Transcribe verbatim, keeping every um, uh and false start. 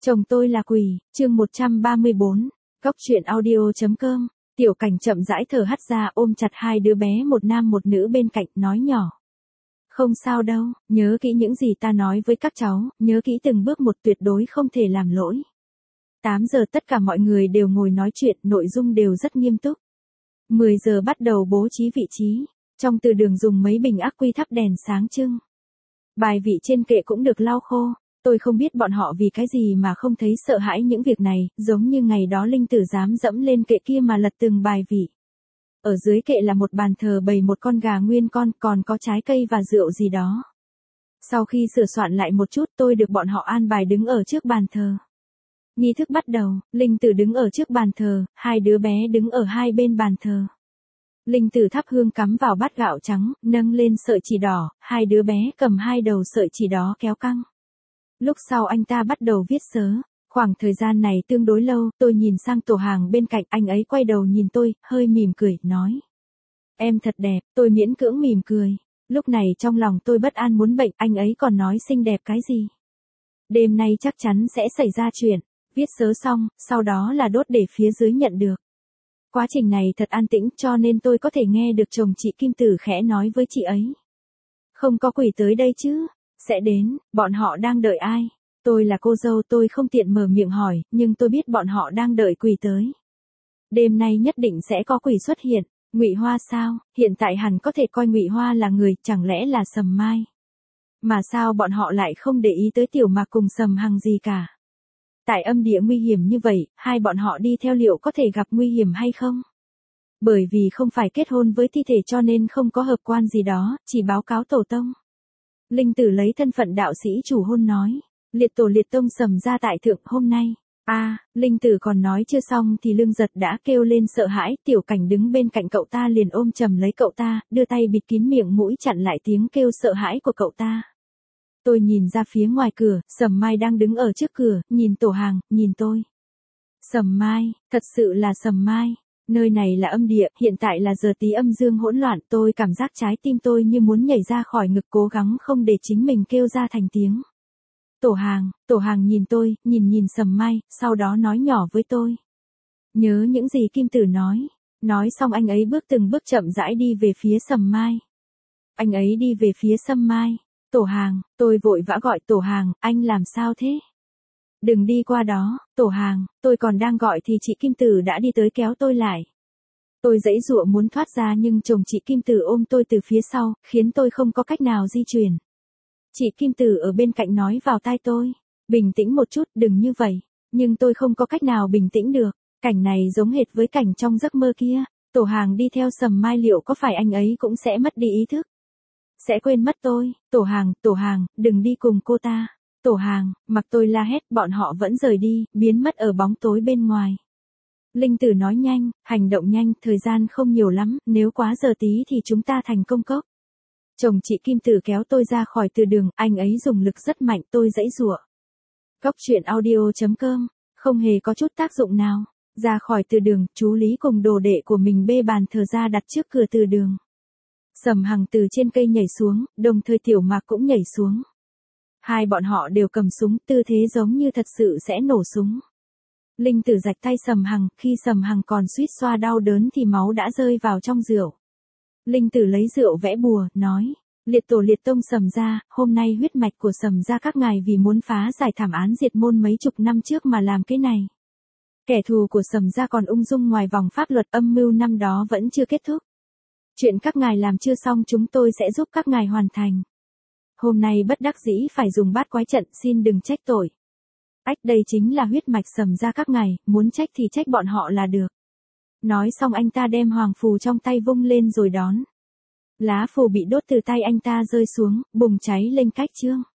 Chồng tôi là quỷ, chương một trăm ba mươi bốn, Góc truyện audio.com, Tiểu Cảnh chậm rãi thở hắt ra ôm chặt hai đứa bé một nam một nữ bên cạnh, nói nhỏ. Không sao đâu, nhớ kỹ những gì ta nói với các cháu, nhớ kỹ từng bước một, tuyệt đối không thể làm lỗi. tám giờ tất cả mọi người đều ngồi nói chuyện, nội dung đều rất nghiêm túc. mười giờ bắt đầu bố trí vị trí, trong từ đường dùng mấy bình ắc quy thắp đèn sáng trưng. Bài vị trên kệ cũng được lau khô. Tôi không biết bọn họ vì cái gì mà không thấy sợ hãi những việc này, giống như ngày đó Linh Tử dám dẫm lên kệ kia mà lật từng bài vị. Ở dưới kệ là một bàn thờ bày một con gà nguyên con, còn có trái cây và rượu gì đó. Sau khi sửa soạn lại một chút, tôi được bọn họ an bài đứng ở trước bàn thờ. Nghi thức bắt đầu, Linh Tử đứng ở trước bàn thờ, hai đứa bé đứng ở hai bên bàn thờ. Linh Tử thắp hương cắm vào bát gạo trắng, nâng lên sợi chỉ đỏ, hai đứa bé cầm hai đầu sợi chỉ đó kéo căng. Lúc sau anh ta bắt đầu viết sớ, khoảng thời gian này tương đối lâu, tôi nhìn sang Tổ Hàng bên cạnh, anh ấy quay đầu nhìn tôi, hơi mỉm cười, nói. Em thật đẹp, tôi miễn cưỡng mỉm cười. Lúc này trong lòng tôi bất an muốn bệnh, anh ấy còn nói xinh đẹp cái gì. Đêm nay chắc chắn sẽ xảy ra chuyện, viết sớ xong, sau đó là đốt để phía dưới nhận được. Quá trình này thật an tĩnh cho nên tôi có thể nghe được chồng chị Kim Tử khẽ nói với chị ấy. Không có quỷ tới đây chứ? Sẽ đến, bọn họ đang đợi ai? Tôi là cô dâu, tôi không tiện mở miệng hỏi, nhưng tôi biết bọn họ đang đợi quỷ tới. Đêm nay nhất định sẽ có quỷ xuất hiện. Ngụy Hoa sao? Hiện tại hẳn có thể coi Ngụy Hoa là người, chẳng lẽ là Sầm Mai? Mà sao bọn họ lại không để ý tới Tiểu Mạc cùng Sầm Hằng gì cả? Tại âm địa nguy hiểm như vậy, hai bọn họ đi theo liệu có thể gặp nguy hiểm hay không? Bởi vì không phải kết hôn với thi thể cho nên không có hợp quan gì đó, chỉ báo cáo tổ tông. Linh Tử lấy thân phận đạo sĩ chủ hôn nói, liệt tổ liệt tông Sầm gia tại thượng hôm nay. A, à, Linh Tử còn nói chưa xong thì Lương Giật đã kêu lên sợ hãi, Tiểu Cảnh đứng bên cạnh cậu ta liền ôm chầm lấy cậu ta, đưa tay bịt kín miệng mũi chặn lại tiếng kêu sợ hãi của cậu ta. Tôi nhìn ra phía ngoài cửa, Sầm Mai đang đứng ở trước cửa, nhìn Tổ Hàng, nhìn tôi. Sầm Mai, thật sự là Sầm Mai. Nơi này là âm địa, hiện tại là giờ tí âm dương hỗn loạn, tôi cảm giác trái tim tôi như muốn nhảy ra khỏi ngực, cố gắng không để chính mình kêu ra thành tiếng. Tổ Hàng, Tổ Hàng nhìn tôi, nhìn nhìn Sầm Mai, sau đó nói nhỏ với tôi. Nhớ những gì Kim Tử nói. Nói xong anh ấy bước từng bước chậm rãi đi về phía Sầm Mai. Anh ấy đi về phía Sầm Mai. Tổ Hàng, tôi vội vã gọi Tổ Hàng, anh làm sao thế? Đừng đi qua đó, Tổ Hàng, tôi còn đang gọi thì chị Kim Tử đã đi tới kéo tôi lại. Tôi giãy giụa muốn thoát ra nhưng chồng chị Kim Tử ôm tôi từ phía sau, khiến tôi không có cách nào di chuyển. Chị Kim Tử ở bên cạnh nói vào tai tôi, bình tĩnh một chút, đừng như vậy. Nhưng tôi không có cách nào bình tĩnh được, cảnh này giống hệt với cảnh trong giấc mơ kia. Tổ Hàng đi theo Sầm Mai, liệu có phải anh ấy cũng sẽ mất đi ý thức? Sẽ quên mất tôi. Tổ Hàng, Tổ Hàng, đừng đi cùng cô ta. Tổ Hàng, mặc tôi la hét, bọn họ vẫn rời đi, biến mất ở bóng tối bên ngoài. Linh Tử nói nhanh, hành động nhanh, thời gian không nhiều lắm, nếu quá giờ tí thì chúng ta thành công cốc. Chồng chị Kim Tử kéo tôi ra khỏi từ đường, anh ấy dùng lực rất mạnh, tôi giãy giụa. Góc truyện audio.com, không hề có chút tác dụng nào. Ra khỏi từ đường, chú Lý cùng đồ đệ của mình bê bàn thờ ra đặt trước cửa từ đường. Sầm Hằng từ trên cây nhảy xuống, đồng thời Tiểu Mạc cũng nhảy xuống. Hai bọn họ đều cầm súng, tư thế giống như thật sự sẽ nổ súng. Linh Tử rạch tay Sầm Hằng, khi Sầm Hằng còn suýt xoa đau đớn thì máu đã rơi vào trong rượu. Linh Tử lấy rượu vẽ bùa, nói, liệt tổ liệt tông Sầm gia, hôm nay huyết mạch của Sầm gia các ngài vì muốn phá giải thảm án diệt môn mấy chục năm trước mà làm cái này. Kẻ thù của Sầm gia còn ung dung ngoài vòng pháp luật, âm mưu năm đó vẫn chưa kết thúc. Chuyện các ngài làm chưa xong chúng tôi sẽ giúp các ngài hoàn thành. Hôm nay bất đắc dĩ phải dùng bát quái trận, xin đừng trách tội. Ách, đây chính là huyết mạch Sầm gia các ngài, muốn trách thì trách bọn họ là được. Nói xong anh ta đem hoàng phù trong tay vung lên rồi đón. Lá phù bị đốt từ tay anh ta rơi xuống, bùng cháy lên cách chương.